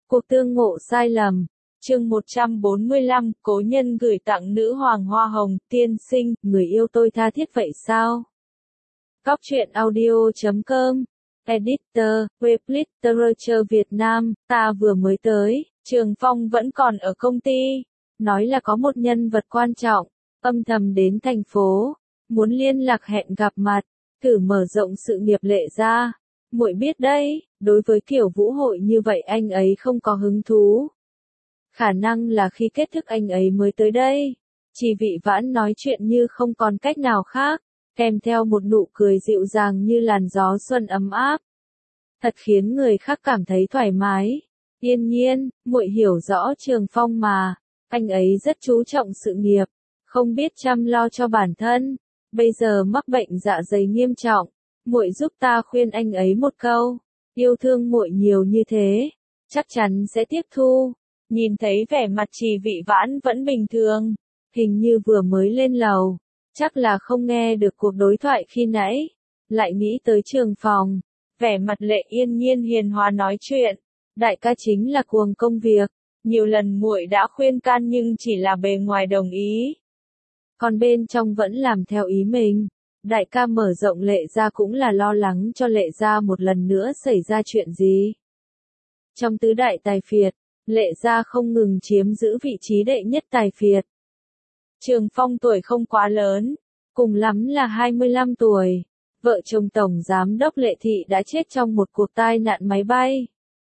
Cuộc tương ngộ sai lầm. Chương 145, cố nhân gửi tặng nữ hoàng hoa hồng, tiên sinh, người yêu tôi tha thiết vậy sao? Cóc truyện audio.com, Editor, Web Literature Việt Nam, ta vừa mới tới, Trường Phong vẫn còn ở công ty, nói là có một nhân vật quan trọng, âm thầm đến thành phố, muốn liên lạc hẹn gặp mặt, thử mở rộng sự nghiệp Lệ gia. Muội biết đấy, đối với kiểu vũ hội như vậy anh ấy không có hứng thú. Khả năng là khi kết thúc anh ấy mới tới đây. Chỉ Vị Vãn nói chuyện như không còn cách nào khác, kèm theo một nụ cười dịu dàng như làn gió xuân ấm áp. Thật khiến người khác cảm thấy thoải mái. Yên nhiên, muội hiểu rõ Trường Phong mà, anh ấy rất chú trọng sự nghiệp, không biết chăm lo cho bản thân, bây giờ mắc bệnh dạ dày nghiêm trọng. Muội giúp ta khuyên anh ấy một câu, yêu thương muội nhiều như thế, chắc chắn sẽ tiếp thu. Nhìn thấy vẻ mặt Chỉ Vị Vãn vẫn bình thường, hình như vừa mới lên lầu, chắc là không nghe được cuộc đối thoại khi nãy, lại nghĩ tới Trường Phong, vẻ mặt Lệ Yên Nhiên hiền hòa nói chuyện, đại ca chính là cuồng công việc, nhiều lần muội đã khuyên can nhưng chỉ là bề ngoài đồng ý, còn bên trong vẫn làm theo ý mình. Đại ca mở rộng Lệ gia cũng là lo lắng cho Lệ gia một lần nữa xảy ra chuyện gì. Trong tứ đại tài phiệt, Lệ gia không ngừng chiếm giữ vị trí đệ nhất tài phiệt. Trường Phong tuổi không quá lớn, cùng lắm là 25 tuổi. Vợ chồng Tổng Giám đốc Lệ Thị đã chết trong một cuộc tai nạn máy bay.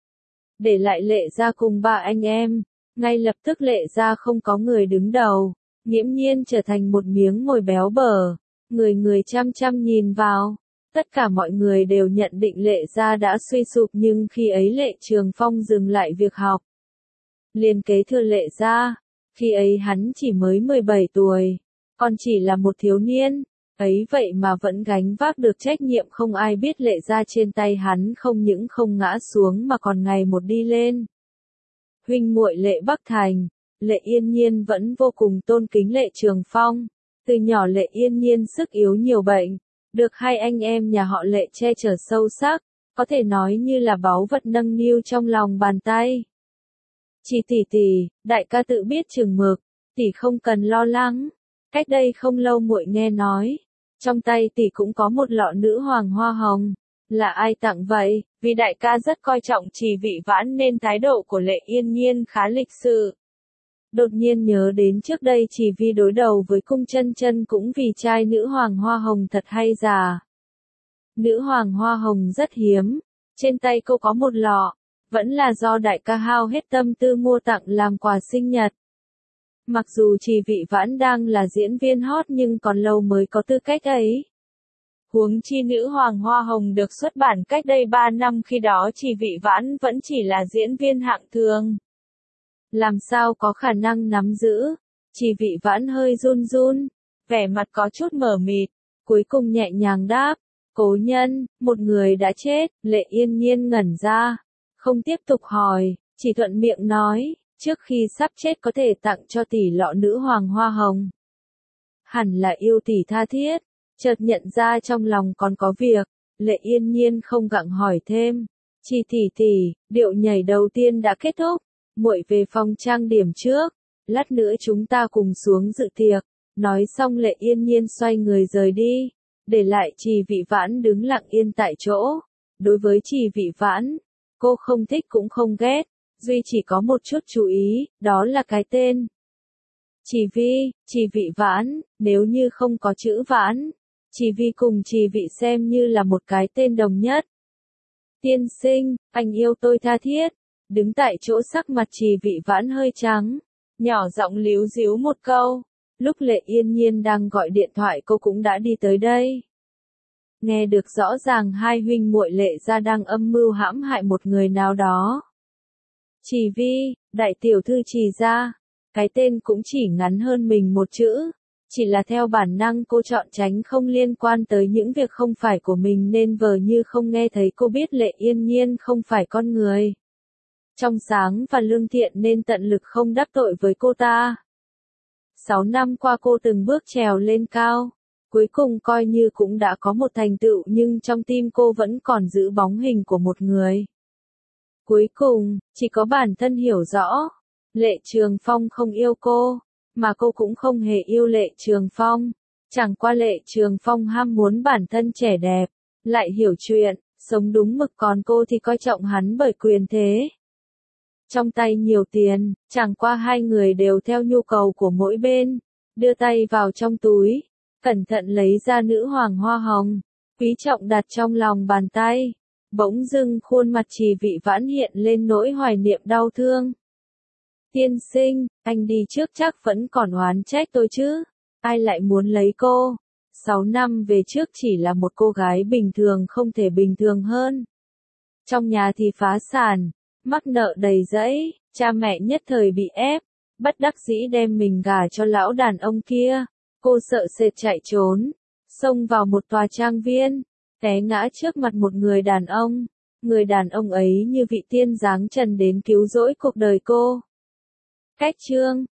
Để lại Lệ gia cùng ba anh em, ngay lập tức Lệ gia không có người đứng đầu, nghiễm nhiên trở thành một miếng mồi béo bở. Người người chăm chăm nhìn vào, tất cả mọi người đều nhận định Lệ gia đã suy sụp nhưng khi ấy Lệ Trường Phong dừng lại việc học. Liền kế thừa Lệ gia, khi ấy hắn chỉ mới 17 tuổi, còn chỉ là một thiếu niên, ấy vậy mà vẫn gánh vác được trách nhiệm không ai biết Lệ gia trên tay hắn không những không ngã xuống mà còn ngày một đi lên. Huynh muội Lệ Bắc Thành, Lệ Yên Nhiên vẫn vô cùng tôn kính Lệ Trường Phong. Từ nhỏ Lệ Yên Nhiên sức yếu nhiều bệnh, được hai anh em nhà họ Lệ che chở sâu sắc, có thể nói như là báu vật nâng niu trong lòng bàn tay. Chỉ tỷ, đại ca tự biết chừng mực, tỷ không cần lo lắng. Cách đây không lâu muội nghe nói, trong tay tỷ cũng có một lọ nữ hoàng hoa hồng. Là ai tặng vậy? Vì đại ca rất coi trọng Chỉ Vị Vãn nên thái độ của Lệ Yên Nhiên khá lịch sự. Đột nhiên nhớ đến trước đây Chỉ Vi đối đầu với Cung Chân Chân cũng vì chai nữ hoàng hoa hồng thật hay giả. Nữ hoàng hoa hồng rất hiếm, trên tay cô có một lọ, vẫn là do đại ca hao hết tâm tư mua tặng làm quà sinh nhật. Mặc dù Chỉ Vị Vãn đang là diễn viên hot nhưng còn lâu mới có tư cách ấy. Huống chi nữ hoàng hoa hồng được xuất bản cách đây 3 năm khi đó Chỉ Vị Vãn vẫn chỉ là diễn viên hạng thường. Làm sao có khả năng nắm giữ? Chỉ Vị Vãn hơi run run, vẻ mặt có chút mờ mịt, cuối cùng nhẹ nhàng đáp, cố nhân, một người đã chết. Lệ Yên Nhiên ngẩn ra, không tiếp tục hỏi, chỉ thuận miệng nói, trước khi sắp chết có thể tặng cho tỷ lọ nữ hoàng hoa hồng. Hẳn là yêu tỷ tha thiết, chợt nhận ra trong lòng còn có việc, Lệ Yên Nhiên không gặng hỏi thêm, chỉ tỷ, điệu nhảy đầu tiên đã kết thúc. Muội về phòng trang điểm trước, lát nữa chúng ta cùng xuống dự tiệc. Nói xong Lệ Yên Nhiên xoay người rời đi, để lại Chỉ Vị Vãn đứng lặng yên tại chỗ. Đối với Chỉ Vị Vãn, cô không thích cũng không ghét, duy chỉ có một chút chú ý, đó là cái tên. Chỉ Vị Vãn, nếu như không có chữ Vãn, Chỉ Vi cùng Chỉ Vị xem như là một cái tên đồng nhất. Tiên sinh, anh yêu tôi tha thiết. Đứng tại chỗ sắc mặt Chỉ Vị Vãn hơi trắng, nhỏ giọng líu díu một câu, lúc Lệ Yên Nhiên đang gọi điện thoại cô cũng đã đi tới đây. Nghe được rõ ràng hai huynh muội Lệ gia đang âm mưu hãm hại một người nào đó. Chỉ Vi, đại tiểu thư Chỉ gia, cái tên cũng chỉ ngắn hơn mình một chữ, chỉ là theo bản năng cô chọn tránh không liên quan tới những việc không phải của mình nên vờ như không nghe thấy. Cô biết Lệ Yên Nhiên không phải con người trong sáng và lương thiện nên tận lực không đắc tội với cô ta. 6 năm qua cô từng bước trèo lên cao, cuối cùng coi như cũng đã có một thành tựu nhưng trong tim cô vẫn còn giữ bóng hình của một người. Cuối cùng, chỉ có bản thân hiểu rõ. Lệ Trường Phong không yêu cô, mà cô cũng không hề yêu Lệ Trường Phong. Chẳng qua Lệ Trường Phong ham muốn bản thân trẻ đẹp, lại hiểu chuyện, sống đúng mực, còn cô thì coi trọng hắn bởi quyền thế. Trong tay nhiều tiền, chẳng qua hai người đều theo nhu cầu của mỗi bên, đưa tay vào trong túi, cẩn thận lấy ra nữ hoàng hoa hồng, quý trọng đặt trong lòng bàn tay. Bỗng dưng khuôn mặt Trì Vị Vãn hiện lên nỗi hoài niệm đau thương. Tiên sinh, anh đi trước chắc vẫn còn oán trách tôi chứ, ai lại muốn lấy cô? 6 năm về trước chỉ là một cô gái bình thường không thể bình thường hơn. Trong nhà thì phá sản, mắc nợ đầy dẫy, cha mẹ nhất thời bị ép, bất đắc dĩ đem mình gả cho lão đàn ông kia. Cô sợ sệt chạy trốn, xông vào một tòa trang viên, té ngã trước mặt một người đàn ông. Người đàn ông ấy như vị tiên giáng trần đến cứu rỗi cuộc đời cô. Cách chương